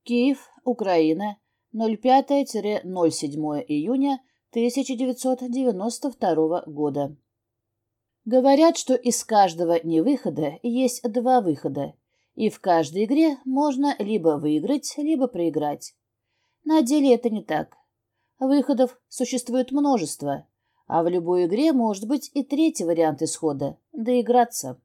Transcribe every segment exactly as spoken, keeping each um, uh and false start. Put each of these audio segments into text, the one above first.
Киев, Украина, ноль пятое — ноль седьмое июня тысяча девятьсот девяносто второго года. Говорят, что из каждого невыхода есть два выхода, и в каждой игре можно либо выиграть, либо проиграть. На деле это не так. Выходов существует множество, а в любой игре может быть и третий вариант исхода – доиграться.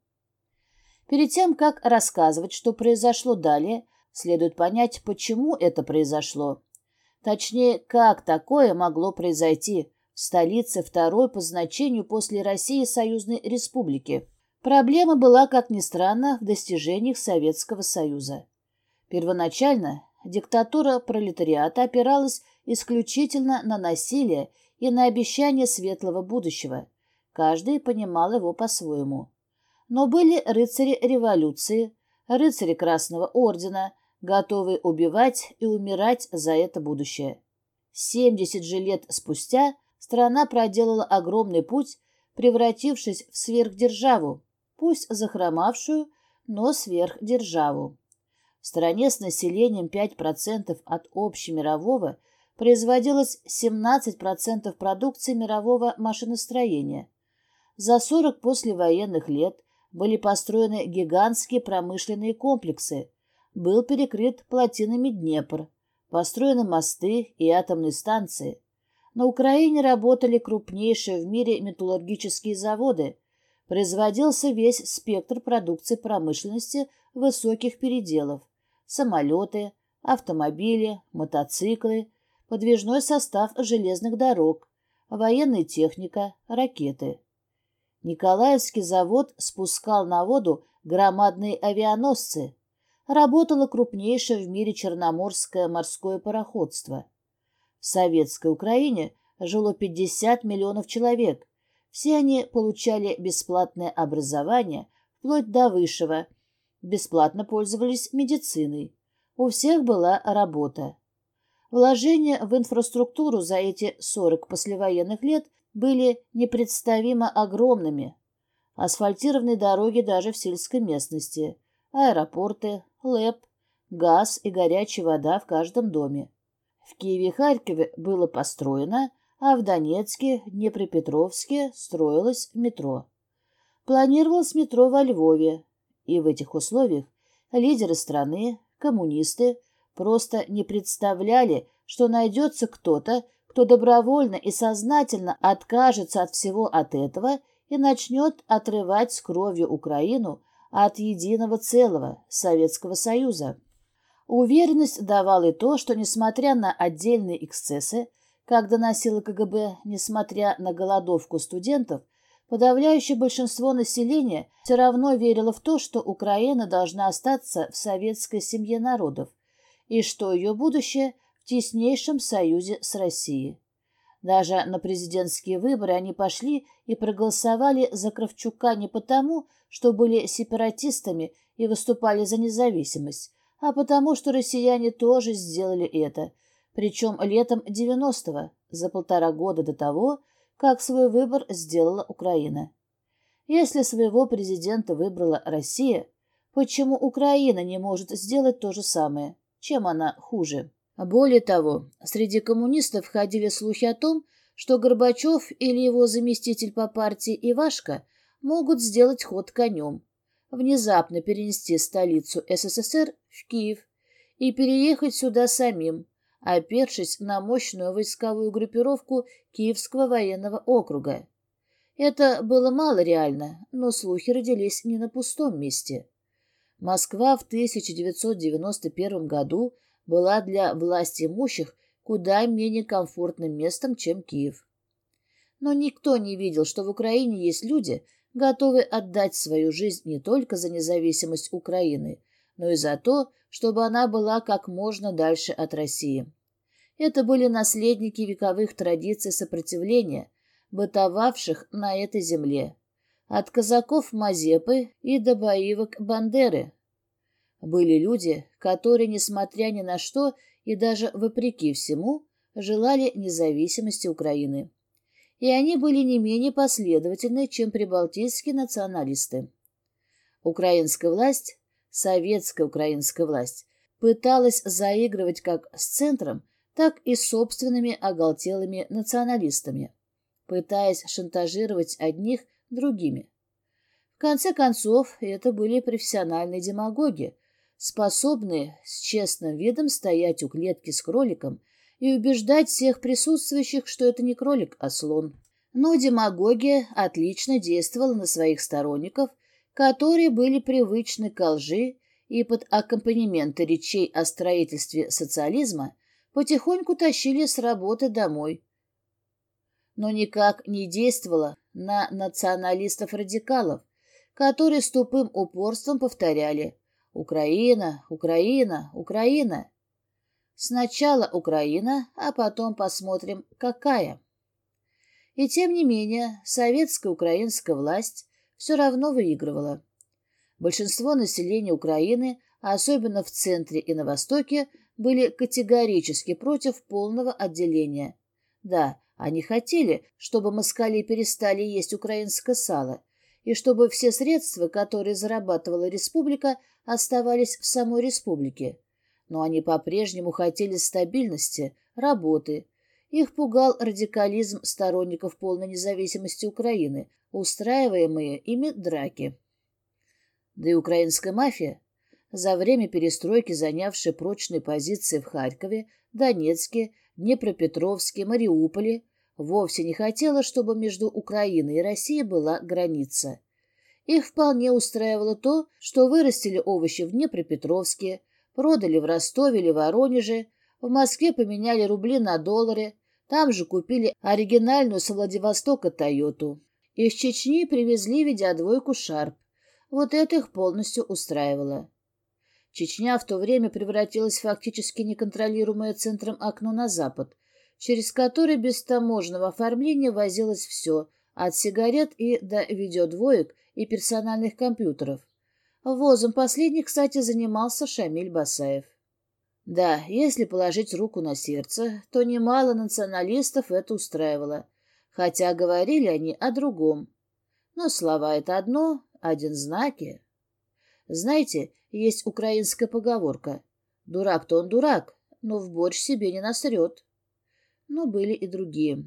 Перед тем, как рассказывать, что произошло далее, следует понять, почему это произошло. Точнее, как такое могло произойти в столице второй по значению после России союзной республики. Проблема была, как ни странно, в достижениях Советского Союза. Первоначально диктатура пролетариата опиралась исключительно на насилие и на обещание светлого будущего. Каждый понимал его по-своему. Но были рыцари революции, рыцари Красного Ордена, готовые убивать и умирать за это будущее. семьдесят же лет спустя страна проделала огромный путь, превратившись в сверхдержаву, пусть захромавшую, но сверхдержаву. В стране с населением пять процентов от общемирового производилось семнадцать процентов продукции мирового машиностроения. За сорок послевоенных лет были построены гигантские промышленные комплексы, был перекрыт плотинами Днепр, построены мосты и атомные станции. На Украине работали крупнейшие в мире металлургические заводы, производился весь спектр продукции промышленности высоких переделов, самолеты, автомобили, мотоциклы, подвижной состав железных дорог, военная техника, ракеты. Николаевский завод спускал на воду громадные авианосцы. Работало крупнейшее в мире черноморское морское пароходство. В советской Украине жило пятьдесят миллионов человек. Все они получали бесплатное образование, вплоть до высшего, бесплатно пользовались медициной. У всех была работа. Вложения в инфраструктуру за эти сорок послевоенных лет были непредставимо огромными. Асфальтированные дороги даже в сельской местности, аэропорты, ЛЭП, газ и горячая вода в каждом доме. В Киеве и Харькове было построено, а в Донецке, Днепропетровске строилось метро. Планировалось метро во Львове, и в этих условиях лидеры страны, коммунисты, просто не представляли, что найдется кто-то, кто добровольно и сознательно откажется от всего от этого и начнет отрывать с кровью Украину от единого целого Советского Союза. Уверенность давала и то, что, несмотря на отдельные эксцессы, как доносило КГБ, несмотря на голодовку студентов, подавляющее большинство населения все равно верило в то, что Украина должна остаться в советской семье народов и что ее будущее в теснейшем союзе с Россией. Даже на президентские выборы они пошли и проголосовали за Кравчука не потому, что были сепаратистами и выступали за независимость, а потому, что россияне тоже сделали это, причем летом девяностого, за полтора года до того, как свой выбор сделала Украина. Если своего президента выбрала Россия, почему Украина не может сделать то же самое? Чем она хуже? Более того, среди коммунистов ходили слухи о том, что Горбачев или его заместитель по партии Ивашка могут сделать ход конем, внезапно перенести столицу СССР в Киев и переехать сюда самим, опершись на мощную войсковую группировку Киевского военного округа. Это было мало реально, но слухи родились не на пустом месте. Москва в тысяча девятьсот девяносто первом году была для властимущих куда менее комфортным местом, чем Киев. Но никто не видел, что в Украине есть люди, готовые отдать свою жизнь не только за независимость Украины, но и за то, чтобы она была как можно дальше от России. Это были наследники вековых традиций сопротивления, бытовавших на этой земле, от казаков Мазепы и до боевок Бандеры. Были люди, которые, несмотря ни на что и даже вопреки всему, желали независимости Украины. И они были не менее последовательны, чем прибалтийские националисты. Украинская власть, советская украинская власть, пыталась заигрывать как с центром, так и с собственными оголтелыми националистами, пытаясь шантажировать одних другими. В конце концов, это были профессиональные демагоги, способные с честным видом стоять у клетки с кроликом и убеждать всех присутствующих, что это не кролик, а слон. Но демагогия отлично действовала на своих сторонников, которые были привычны к лжи и под аккомпанементы речей о строительстве социализма потихоньку тащили с работы домой. Но никак не действовала на националистов-радикалов, которые с тупым упорством повторяли «Украина, Украина, Украина». Сначала Украина, а потом посмотрим, какая. И тем не менее, советская украинская власть все равно выигрывала. Большинство населения Украины, особенно в центре и на востоке, были категорически против полного отделения. Да, они хотели, чтобы москали перестали есть украинское сало, и чтобы все средства, которые зарабатывала республика, оставались в самой республике. Но они по-прежнему хотели стабильности, работы. Их пугал радикализм сторонников полной независимости Украины, устраиваемые ими драки. Да и украинская мафия, за время перестройки занявшая прочные позиции в Харькове, Донецке, Днепропетровске, Мариуполе, вовсе не хотела, чтобы между Украиной и Россией была граница. Их вполне устраивало то, что вырастили овощи в Днепропетровске, продали в Ростове или Воронеже, в Москве поменяли рубли на доллары, там же купили оригинальную со Владивостока «Тойоту». Из Чечни привезли видеодвойку «Шарп». Вот это их полностью устраивало. Чечня в то время превратилась в фактически неконтролируемое центром окно на запад, через которое без таможенного оформления возилось все, от сигарет и до видеодвоек и персональных компьютеров. Ввозом последних, кстати, занимался Шамиль Басаев. Да, если положить руку на сердце, то немало националистов это устраивало, хотя говорили они о другом. Но слова — это одно, один знаки. Знаете, есть украинская поговорка: «Дурак-то он дурак, но в борщ себе не насрет». Но были и другие.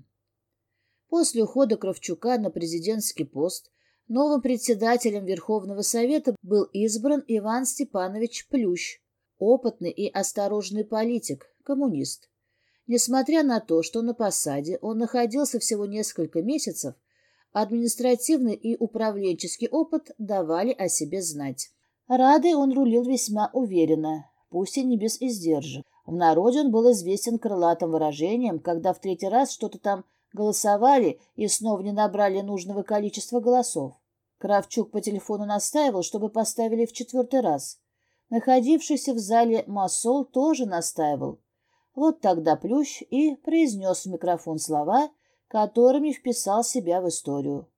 После ухода Кравчука на президентский пост новым председателем Верховного Совета был избран Иван Степанович Плющ, опытный и осторожный политик, коммунист. Несмотря на то, что на посаде он находился всего несколько месяцев, административный и управленческий опыт давали о себе знать. Радой он рулил весьма уверенно, пусть и не без издержек. В народе он был известен крылатым выражением, когда в третий раз что-то там голосовали и снова не набрали нужного количества голосов. Кравчук по телефону настаивал, чтобы поставили в четвертый раз. Находившийся в зале Массол тоже настаивал. Вот тогда Плющ и произнес в микрофон слова, которыми вписал себя в историю.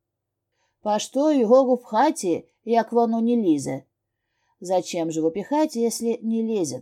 «По что его в хате, як воно не лізе?» Зачем же его пихать, если не лезет?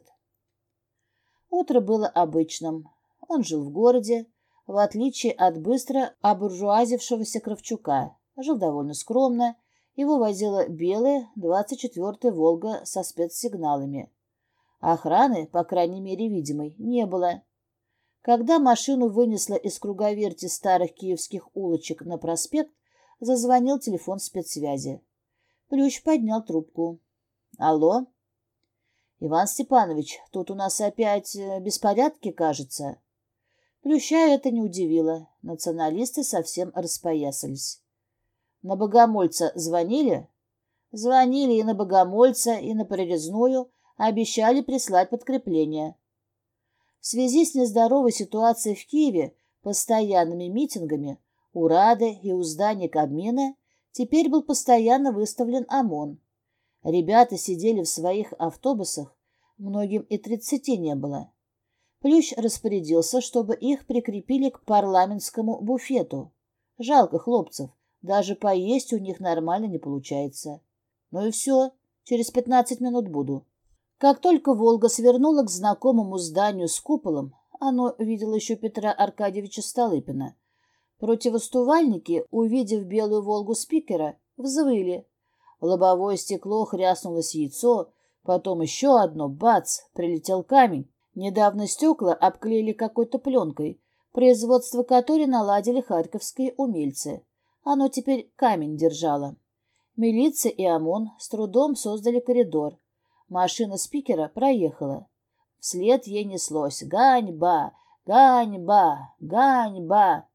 Утро было обычным. Он жил в городе, в отличие от быстро обуржуазившегося Кравчука. Жил довольно скромно. Его возила белая двадцать четвёртая «Волга» со спецсигналами. Охраны, по крайней мере видимой, не было. Когда машину вынесло из круговерти старых киевских улочек на проспект, зазвонил телефон спецсвязи. Плющ поднял трубку. «Алло?» «Иван Степанович, тут у нас опять беспорядки, кажется». Плюща это не удивило. Националисты совсем распоясались. «На Богомольца звонили?» «Звонили и на Богомольца, и на Прорезную, обещали прислать подкрепление». В связи с нездоровой ситуацией в Киеве, постоянными митингами, у Рады и у здания Кабмина теперь был постоянно выставлен ОМОН. Ребята сидели в своих автобусах, многим и тридцати не было. Плющ распорядился, чтобы их прикрепили к парламентскому буфету. Жалко хлопцев, даже поесть у них нормально не получается. Ну и все, через пятнадцать минут буду. Как только «Волга» свернула к знакомому зданию с куполом, оно видело еще Петра Аркадьевича Столыпина. Противостувальники, увидев белую «Волгу» спикера, взвыли. В лобовое стекло хряснулось яйцо, Потом еще одно, бац, прилетел камень. Недавно стекла обклеили какой-то пленкой, производство которой наладили харьковские умельцы. Оно теперь камень держало. Милиция и ОМОН с трудом создали коридор. Машина спикера проехала. Вслед ей неслось «Ганьба! Ганьба! Ганьба!»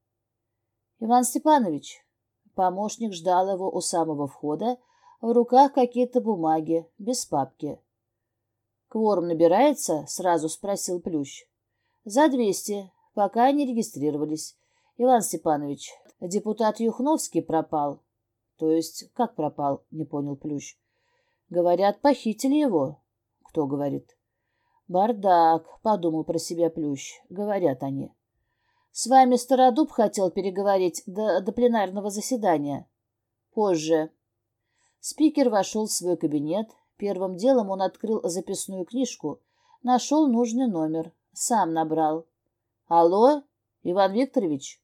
Иван Степанович. Помощник ждал его у самого входа, в руках какие-то бумаги, без папки. «Кворум набирается?» — сразу спросил Плющ. «За двести, пока не регистрировались. Иван Степанович, депутат Юхновский пропал». «То есть как пропал?» — не понял Плющ. «Говорят, похитили его». «Кто говорит?» «Бардак», — подумал про себя Плющ. «Говорят они». «С вами Стародуб хотел переговорить до, до пленарного заседания». «Позже». Спикер вошел в свой кабинет. Первым делом он открыл записную книжку, нашел нужный номер, сам набрал. «Алло, Иван Викторович?»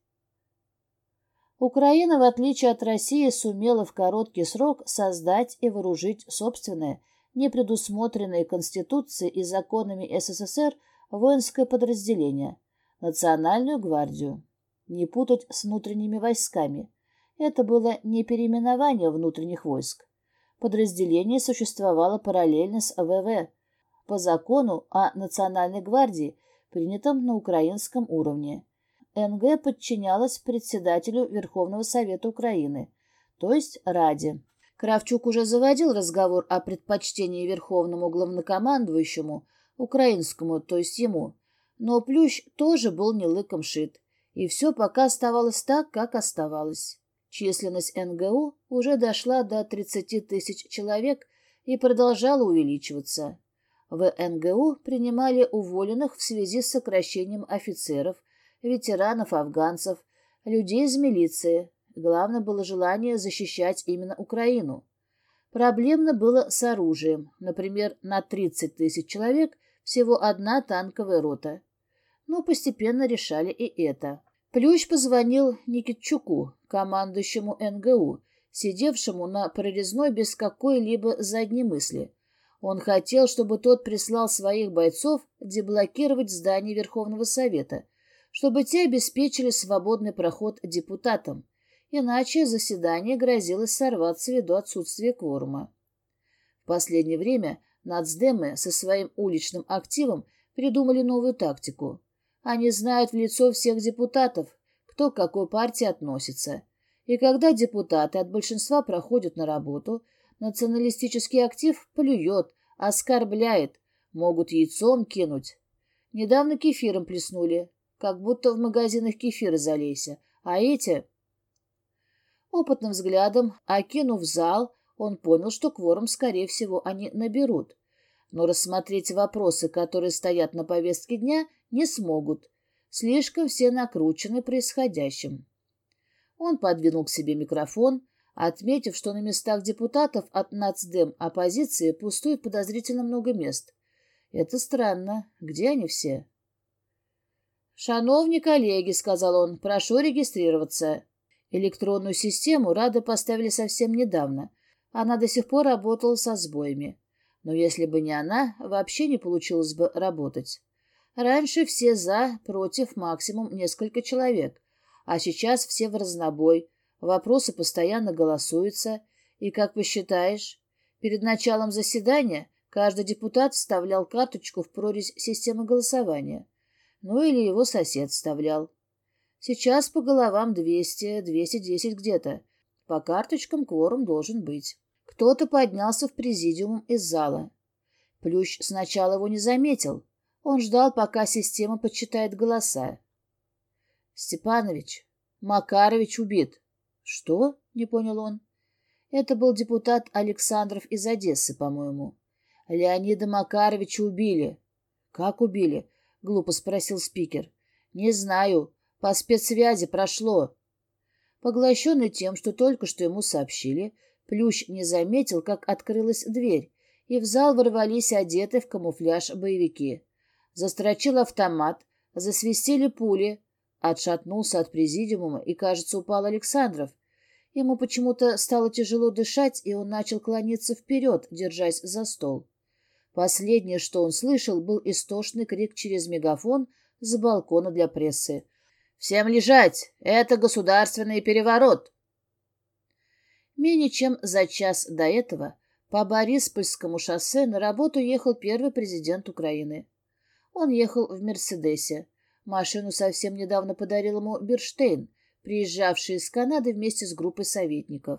Украина, в отличие от России, сумела в короткий срок создать и вооружить собственное, непредусмотренное Конституцией и законами СССР воинское подразделение – Национальную гвардию. Не путать с внутренними войсками. Это было не переименование внутренних войск. Подразделение существовало параллельно с ВВ по закону о Национальной гвардии, принятом на украинском уровне. эн гэ подчинялась председателю Верховного Совета Украины, то есть Раде. Кравчук уже заводил разговор о предпочтении Верховному главнокомандующему, украинскому, то есть ему, но Плющ тоже был не лыком шит, и все пока оставалось так, как оставалось. Численность эн гэ у уже дошла до тридцати тысяч человек и продолжала увеличиваться. В эн гэ у принимали уволенных в связи с сокращением офицеров, ветеранов, афганцев, людей из милиции. Главное было желание защищать именно Украину. Проблемно было с оружием. Например, на тридцать тысяч человек всего одна танковая рота. Но постепенно решали и это. Плющ позвонил Никитчуку, командующему эн гэ у, сидевшему на прорезной без какой-либо задней мысли. Он хотел, чтобы тот прислал своих бойцов деблокировать здание Верховного Совета, чтобы те обеспечили свободный проход депутатам, иначе заседание грозилось сорваться ввиду отсутствия кворума. В последнее время нацдемы со своим уличным активом придумали новую тактику. Они знают в лицо всех депутатов, кто к какой партии относится. И когда депутаты от большинства проходят на работу, националистический актив плюет, оскорбляет, могут яйцом кинуть. Недавно кефиром плеснули, как будто в магазинах кефира залейся, а эти... Опытным взглядом, окинув зал, он понял, что кворум, скорее всего, они наберут. Но рассмотреть вопросы, которые стоят на повестке дня, не смогут. Слишком все накручены происходящим. Он подвинул к себе микрофон, отметив, что на местах депутатов от нацдем оппозиции пустует подозрительно много мест. Это странно. Где они все? «Шановні коллеги», — сказал он, — «прошу регистрироваться». Электронную систему Рады поставили совсем недавно. Она до сих пор работала со сбоями. Но если бы не она, вообще не получилось бы работать. Раньше все за, против, максимум несколько человек. А сейчас все в разнобой. Вопросы постоянно голосуются. И, как посчитаешь, перед началом заседания каждый депутат вставлял карточку в прорезь системы голосования. Ну или его сосед вставлял. Сейчас по головам двести, двести десять где-то. По карточкам кворум должен быть. Кто-то поднялся в президиум из зала. Плющ сначала его не заметил. Он ждал, пока система подсчитает голоса. «Степанович, Макарович убит». «Что?» — не понял он. Это был депутат Александров из Одессы, по-моему. Леонида Макаровича убили. «Как убили?» — глупо спросил спикер. «Не знаю. По спецсвязи прошло». Поглощенный тем, что только что ему сообщили, Плющ не заметил, как открылась дверь, и в зал ворвались одетые в камуфляж боевики. Застрочил автомат, засвистели пули. Отшатнулся от президиума, и, кажется, упал Александров. Ему почему-то стало тяжело дышать, и он начал клониться вперед, держась за стол. Последнее, что он слышал, был истошный крик через мегафон с балкона для прессы. «Всем лежать! Это государственный переворот!» Менее чем за час до этого по Бориспольскому шоссе на работу ехал первый президент Украины. Он ехал в «Мерседесе». Машину совсем недавно подарил ему Берштейн, приезжавший из Канады вместе с группой советников.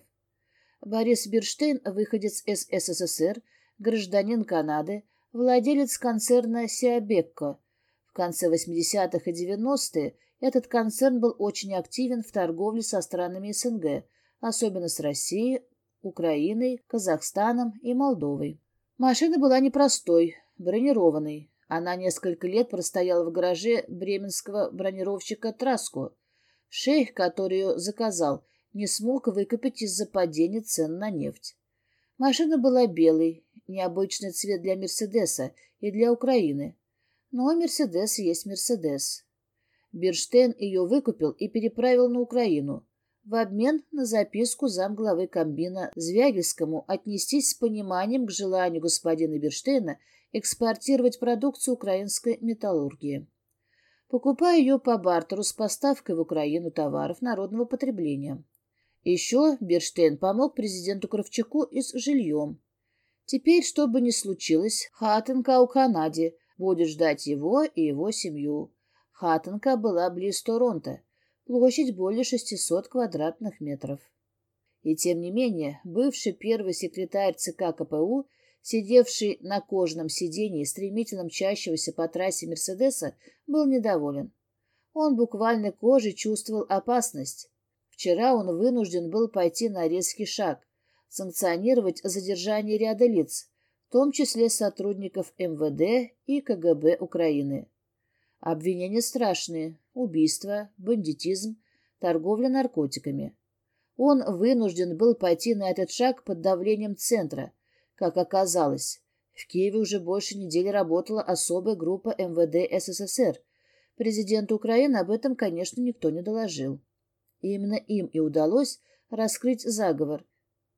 Борис Берштейн, выходец из СССР, гражданин Канады, владелец концерна «Сиабекко». В конце восьмидесятых и девяностых этот концерн был очень активен в торговле со странами СНГ, особенно с Россией, Украиной, Казахстаном и Молдовой. Машина была непростой, бронированной. Она несколько лет простояла в гараже бременского бронировщика «Траско». Шейх, который ее заказал, не смог выкупить из-за падения цен на нефть. Машина была белой, необычный цвет для «Мерседеса» и для Украины. Но «Мерседес» есть «Мерседес». Берштейн ее выкупил и переправил на Украину в обмен на записку замглавы комбина Звягельскому отнестись с пониманием к желанию господина Берштейна экспортировать продукцию украинской металлургии, покупая ее по бартеру с поставкой в Украину товаров народного потребления. Еще Берштейн помог президенту Кравчуку и с жильем. Теперь, что бы ни случилось, хатинка у Канаде будет ждать его и его семью. Хатинка была близ Торонто, площадь более шестисот квадратных метров. И тем не менее, бывший первый секретарь ЦК КПУ, сидевший на кожаном сиденье стремительно мчащегося по трассе «Мерседеса», был недоволен. Он буквально кожей чувствовал опасность. Вчера он вынужден был пойти на резкий шаг, санкционировать задержание ряда лиц, в том числе сотрудников эм вэ дэ и ка гэ бэ Украины. Обвинения страшные – убийство, бандитизм, торговля наркотиками. Он вынужден был пойти на этот шаг под давлением центра. Как оказалось, в Киеве уже больше недели работала особая группа эм вэ дэ эс эс эс эр. Президенту Украины об этом, конечно, никто не доложил. И именно им и удалось раскрыть заговор,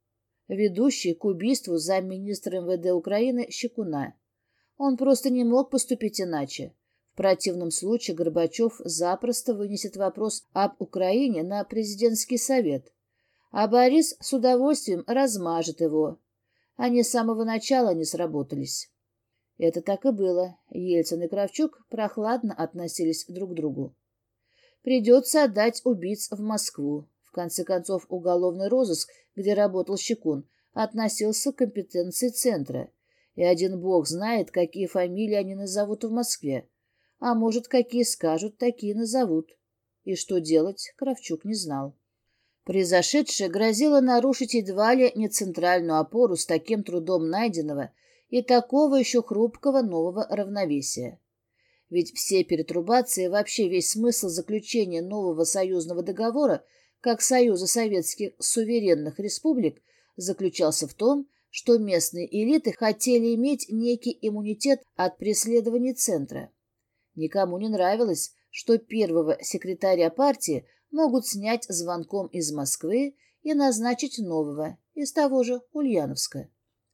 ведущий к убийству замминистра эм вэ дэ Украины Щекуна. Он просто не мог поступить иначе. В противном случае Горбачев запросто вынесет вопрос об Украине на президентский совет, а Борис с удовольствием размажет его. Они с самого начала не сработались. Это так и было. Ельцин и Кравчук прохладно относились друг к другу. Придется отдать убийц в Москву. В конце концов, уголовный розыск, где работал Щекун, относился к компетенции центра. И один бог знает, какие фамилии они назовут в Москве. А может, какие скажут, такие назовут. И что делать, Кравчук не знал. Произошедшее грозило нарушить едва ли не центральную опору с таким трудом найденного и такого еще хрупкого нового равновесия. Ведь все перетрубации, вообще весь смысл заключения нового союзного договора, как Союза Советских Суверенных Республик, заключался в том, что местные элиты хотели иметь некий иммунитет от преследований центра. Никому не нравилось, что первого секретаря партии могут снять звонком из Москвы и назначить нового, из того же Ульяновска.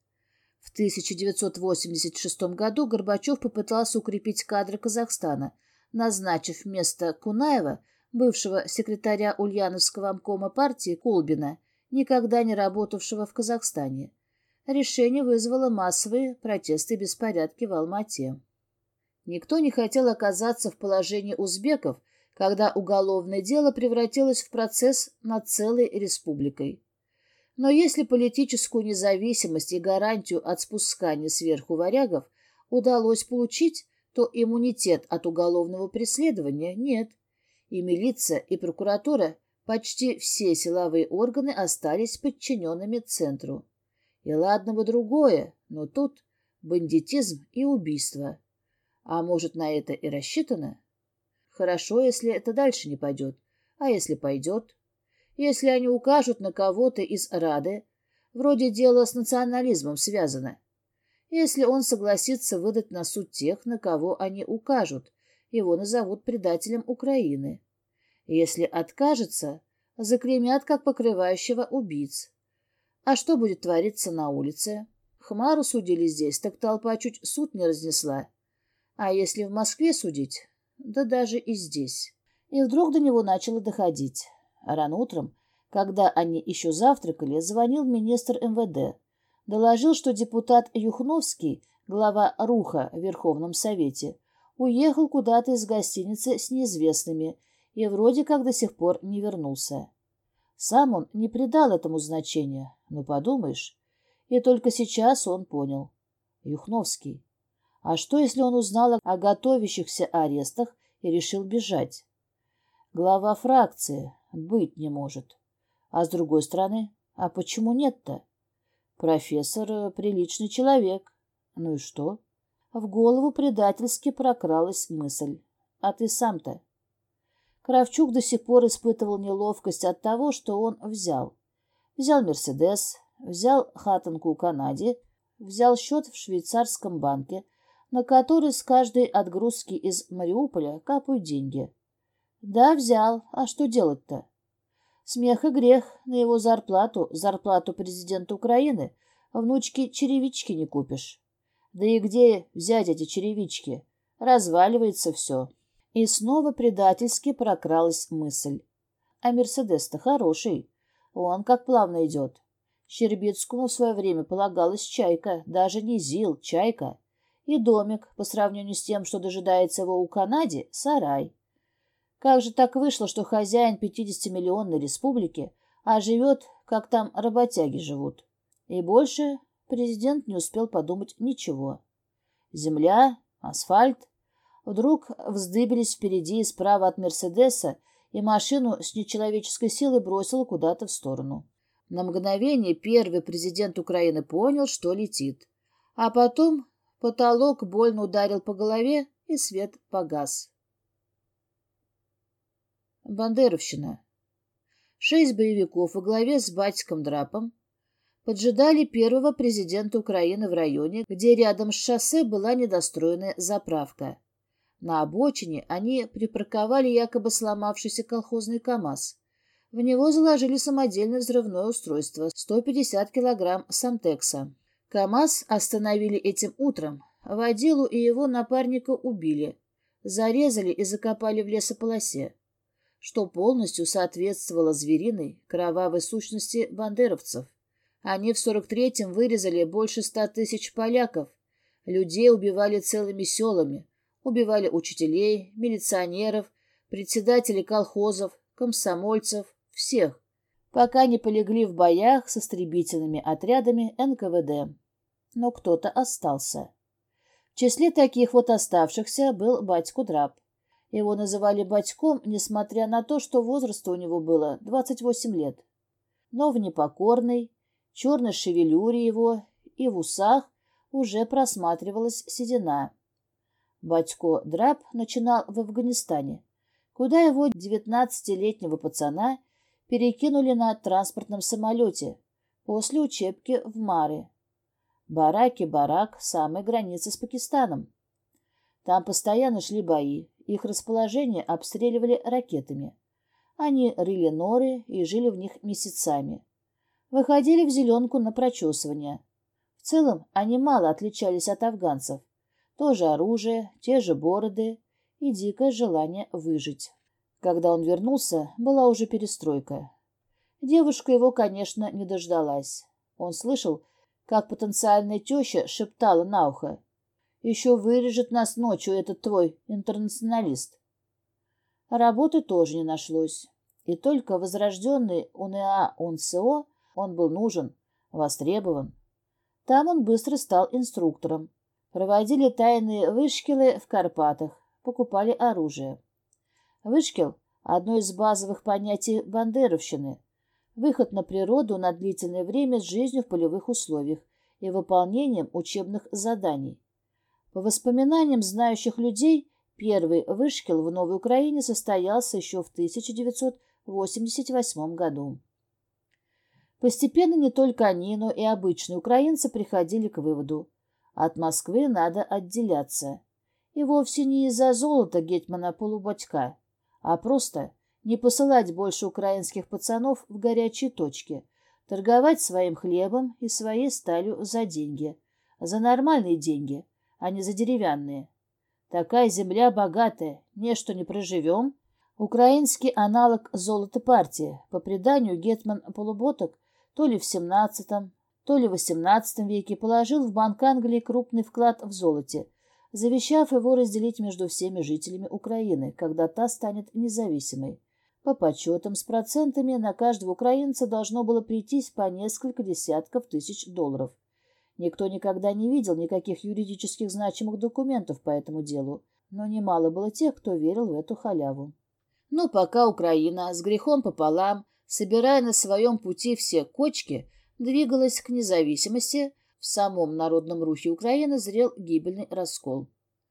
В тысяча девятьсот восемьдесят шестом году Горбачев попытался укрепить кадры Казахстана, назначив вместо Кунаева, бывшего секретаря Ульяновского обкома партии Колбина, никогда не работавшего в Казахстане. Решение вызвало массовые протесты и беспорядки в Алма-Ате. Никто не хотел оказаться в положении узбеков, когда уголовное дело превратилось в процесс над целой республикой. Но если политическую независимость и гарантию от спускания сверху варягов удалось получить, то иммунитет от уголовного преследования нет. И милиция, и прокуратура, почти все силовые органы остались подчиненными центру. И ладно бы другое, но тут бандитизм и убийство. А может, на это и рассчитано? Хорошо, если это дальше не пойдет. А если пойдет? Если они укажут на кого-то из Рады, вроде дела с национализмом связано. Если он согласится выдать на суд тех, на кого они укажут, его назовут предателем Украины. Если откажется, заклеймят как покрывающего убийц. А что будет твориться на улице? Хмару судили здесь, так толпа чуть суд не разнесла. А если в Москве судить, да даже и здесь. И вдруг до него начало доходить. Рано утром, когда они еще завтракали, звонил министр эм вэ дэ. Доложил, что депутат Юхновский, глава РУХа в Верховном Совете, уехал куда-то из гостиницы с неизвестными и вроде как до сих пор не вернулся. Сам он не придал этому значения, ну подумаешь. И только сейчас он понял. Юхновский. А что, если он узнал о готовящихся арестах и решил бежать? Глава фракции быть не может. А с другой стороны, а почему нет-то? Профессор — приличный человек. Ну и что? В голову предательски прокралась мысль. А ты сам-то? Кравчук до сих пор испытывал неловкость от того, что он взял. Взял «Мерседес», взял хатанку у Канаде, взял счет в швейцарском банке, на который с каждой отгрузки из Мариуполя капают деньги. Да, взял. А что делать-то? Смех и грех. На его зарплату, зарплату президента Украины, внучки черевички не купишь. Да и где взять эти черевички? Разваливается все. И снова предательски прокралась мысль. А «Мерседес»-то хороший. Он как плавно идет. Щербицкому в свое время полагалась чайка, даже не ЗИЛ, чайка. И домик, по сравнению с тем, что дожидается его у Канаде, сарай. Как же так вышло, что хозяин пятидесятимиллионной республики, а живет, как там работяги живут? И больше президент не успел подумать ничего. Земля, асфальт. Вдруг вздыбились впереди и справа от «Мерседеса», и машину с нечеловеческой силой бросило куда-то в сторону. На мгновение первый президент Украины понял, что летит. А потом потолок больно ударил по голове, и свет погас. Бандеровщина. Шесть боевиков во главе с батьком Драпом поджидали первого президента Украины в районе, где рядом с шоссе была недостроенная заправка. На обочине они припарковали якобы сломавшийся колхозный КАМАЗ. В него заложили самодельное взрывное устройство сто пятьдесят килограмм самтекса. КАМАЗ остановили этим утром. Водилу и его напарника убили, зарезали и закопали в лесополосе, что полностью соответствовало звериной, кровавой сущности бандеровцев. Они в сорок третьем вырезали больше ста тысяч поляков. Людей убивали целыми селами, убивали учителей, милиционеров, председателей колхозов, комсомольцев, всех, пока не полегли в боях с истребительными отрядами эн ка вэ дэ. Но кто-то остался. В числе таких вот оставшихся был батько Драп. Его называли батьком, несмотря на то, что возраста у него было двадцать восемь лет. Но в непокорной, черной шевелюре его и в усах уже просматривалась седина. Батько Драп начинал в Афганистане, куда его девятнадцатилетнего пацана перекинули на транспортном самолете после учебки в Маре. Бараки-барак самой границы с Пакистаном. Там постоянно шли бои, их расположение обстреливали ракетами. Они рыли норы и жили в них месяцами. Выходили в зеленку на прочесывание. В целом они мало отличались от афганцев. То же оружие, те же бороды и дикое желание выжить. Когда он вернулся, была уже перестройка. Девушка его, конечно, не дождалась. Он слышал, как потенциальная теща шептала на ухо: «Еще вырежет нас ночью этот твой интернационалист». Работы тоже не нашлось. И только возрожденный у эн а ун цэ о он был нужен, востребован. Там он быстро стал инструктором. Проводили тайные вышкилы в Карпатах, покупали оружие. Вышкил — одно из базовых понятий бандеровщины. Выход на природу на длительное время с жизнью в полевых условиях и выполнением учебных заданий. По воспоминаниям знающих людей, первый вышкил в Новой Украине состоялся еще в тысяча девятьсот восемьдесят восьмом году. Постепенно не только они, но и обычные украинцы приходили к выводу: от Москвы надо отделяться. И вовсе не из-за золота гетмана Полубатька, а просто не посылать больше украинских пацанов в горячие точки, торговать своим хлебом и своей сталью за деньги, за нормальные деньги, а не за деревянные. Такая земля богатая, нечто не проживем. Украинский аналог золота партии, по преданию гетман Полуботок, то ли в семнадцатом, то ли в восемнадцатом веке положил в Банк Англии крупный вклад в золоте, завещав его разделить между всеми жителями Украины, когда та станет независимой. По подсчетам с процентами на каждого украинца должно было прийтись по несколько десятков тысяч долларов. Никто никогда не видел никаких юридических значимых документов по этому делу, но немало было тех, кто верил в эту халяву. Но пока Украина с грехом пополам, собирая на своем пути все кочки, двигалась к независимости, в самом народном рухе Украины зрел гибельный раскол.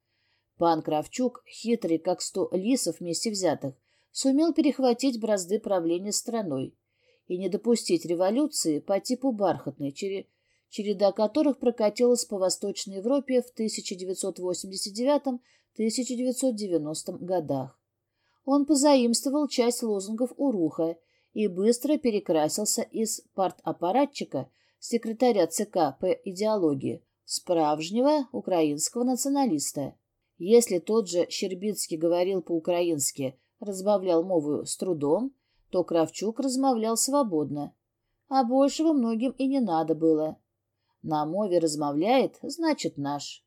Пан Кравчук, хитрый как сто лисов вместе взятых, сумел перехватить бразды правления страной и не допустить революции по типу бархатной, череда которых прокатилась по Восточной Европе в тысяча девятьсот восемьдесят девятом — тысяча девятьсот девяностом годах. Он позаимствовал часть лозунгов Уруха и быстро перекрасился из партаппаратчика, секретаря ЦК по идеологии, справжнего украинского националиста. Если тот же Щербицкий говорил по-украински, разбавлял мову с трудом, то Кравчук размовлял свободно, а большего многим и не надо было. На мове размовляет, значит наш.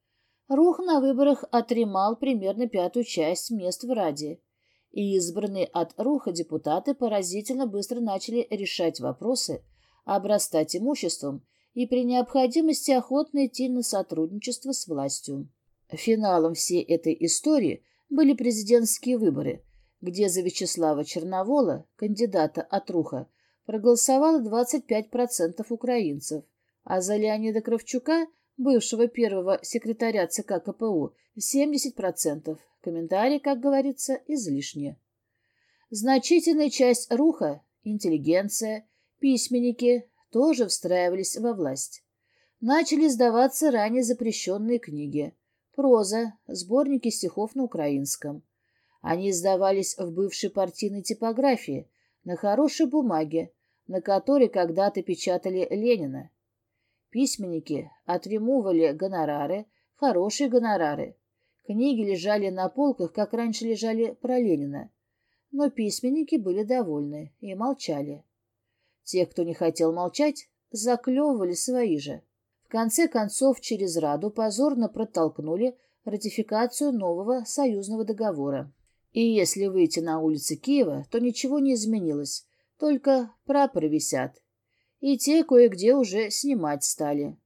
Рух на выборах отримал примерно пятую часть мест в Раде, и избранные от Руха депутаты поразительно быстро начали решать вопросы, обрастать имуществом и при необходимости охотно идти на сотрудничество с властью. Финалом всей этой истории были президентские выборы, где за Вячеслава Черновола, кандидата от Руха, проголосовало двадцать пять процентов украинцев, а за Леонида Кравчука, бывшего первого секретаря ЦК КПУ, семьдесят процентов. Комментарий, как говорится, излишне. Значительная часть Руха, интеллигенция, письменники тоже встраивались во власть. Начали сдаваться ранее запрещенные книги, проза, сборники стихов на украинском. Они издавались в бывшей партийной типографии, на хорошей бумаге, на которой когда-то печатали Ленина. Письменники отримували гонорары, хорошие гонорары. Книги лежали на полках, как раньше лежали про Ленина. Но письменники были довольны и молчали. Тех, кто не хотел молчать, заклевывали свои же. В конце концов, через Раду позорно протолкнули ратификацию нового союзного договора. И если выйти на улицы Киева, то ничего не изменилось, только прапоры висят. И те кое-где уже снимать стали.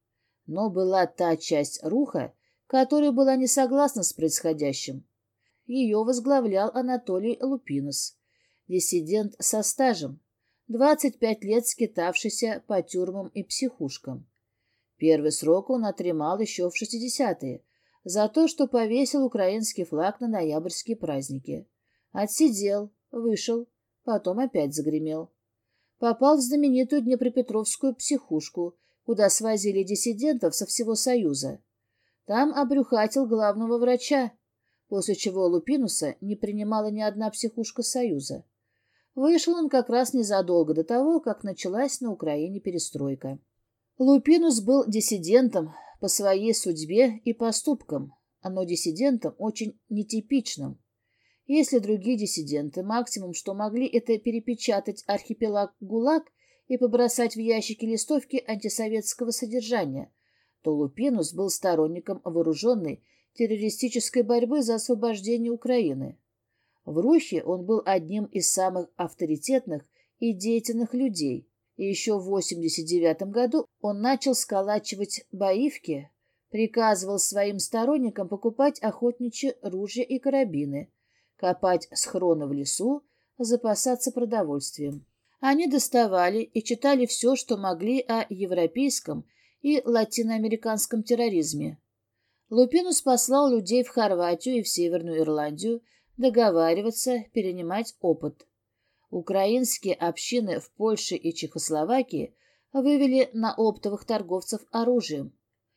Но была та часть Руха, которая была не согласна с происходящим. Ее возглавлял Анатолий Лупинус, диссидент со стажем, двадцать пять лет скитавшийся по тюрьмам и психушкам. Первый срок он отримал еще в шестидесятые за то, что повесил украинский флаг на ноябрьские праздники. Отсидел, вышел, потом опять загремел. Попал в знаменитую Днепропетровскую психушку, куда свозили диссидентов со всего Союза. Там обрюхатил главного врача, после чего Лупинуса не принимала ни одна психушка Союза. Вышел он как раз незадолго до того, как началась на Украине перестройка. Лупинус был диссидентом по своей судьбе и поступкам, но диссидентом очень нетипичным. Если другие диссиденты максимум, что могли, это перепечатать архипелаг ГУЛАГ и побросать в ящики листовки антисоветского содержания, то Лупинус был сторонником вооруженной террористической борьбы за освобождение Украины. В Рухе он был одним из самых авторитетных и деятельных людей, и еще в восемьдесят девятом году он начал сколачивать боевки, приказывал своим сторонникам покупать охотничьи ружья и карабины, копать схроны в лесу, запасаться продовольствием. Они доставали и читали все, что могли о европейском и латиноамериканском терроризме. Лупинус послал людей в Хорватию и в Северную Ирландию договариваться, перенимать опыт. Украинские общины в Польше и Чехословакии вывели на оптовых торговцев оружием.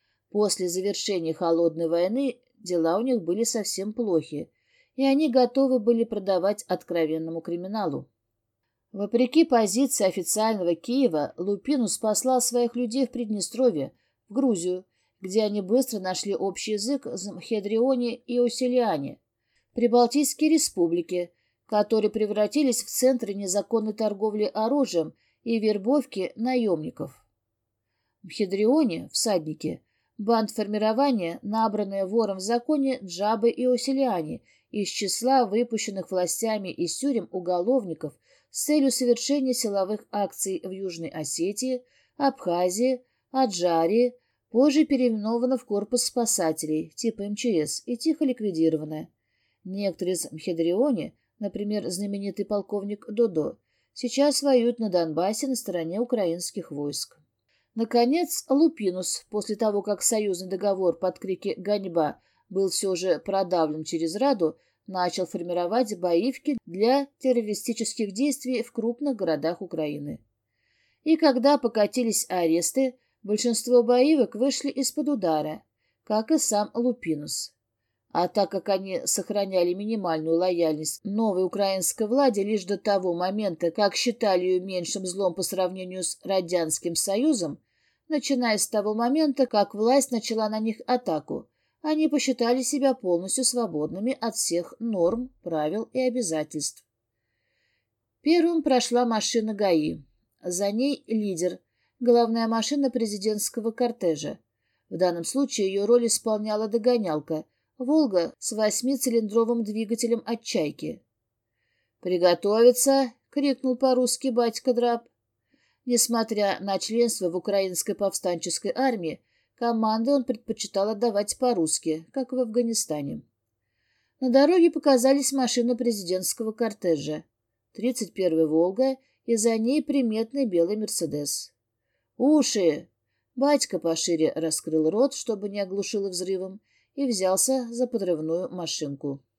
После завершения Холодной войны дела у них были совсем плохи, и они готовы были продавать откровенному криминалу. Вопреки позиции официального Киева, Лупинус послал своих людей в Приднестровье, в Грузию, где они быстро нашли общий язык с Мхедрионе и Оселиане, прибалтийские республики, которые превратились в центры незаконной торговли оружием и вербовки наемников. В Мхедрионе, всадники, бандформирование, набранное вором в законе Джабы и Оселиане из числа выпущенных властями из тюрем уголовников с целью совершения силовых акций в Южной Осетии, Абхазии, Аджарии, позже переименовано в корпус спасателей типа эм че эс и тихо ликвидировано. Некоторые из Мхедрионе, например, знаменитый полковник Додо, сейчас воюют на Донбассе на стороне украинских войск. Наконец, Лупинус, после того, как союзный договор под крики «Ганьба» был все же продавлен через Раду, начал формировать боевки для террористических действий в крупных городах Украины. И когда покатились аресты, большинство боевок вышли из-под удара, как и сам Лупинус. А так как они сохраняли минимальную лояльность новой украинской владе лишь до того момента, как считали ее меньшим злом по сравнению с Радянским Союзом, начиная с того момента, как власть начала на них атаку, они посчитали себя полностью свободными от всех норм, правил и обязательств. Первым прошла машина ГАИ. За ней лидер, главная машина президентского кортежа. В данном случае ее роль исполняла догонялка «Волга» с восьмицилиндровым двигателем от «Чайки». «Приготовиться!» — крикнул по-русски батька Драб. Несмотря на членство в украинской повстанческой армии, команды он предпочитал отдавать по-русски, как в Афганистане. На дороге показались машины президентского кортежа. тридцать первая «Волга» и за ней приметный белый «Мерседес». «Уши!» Батька пошире раскрыл рот, чтобы не оглушило взрывом, и взялся за подрывную машинку.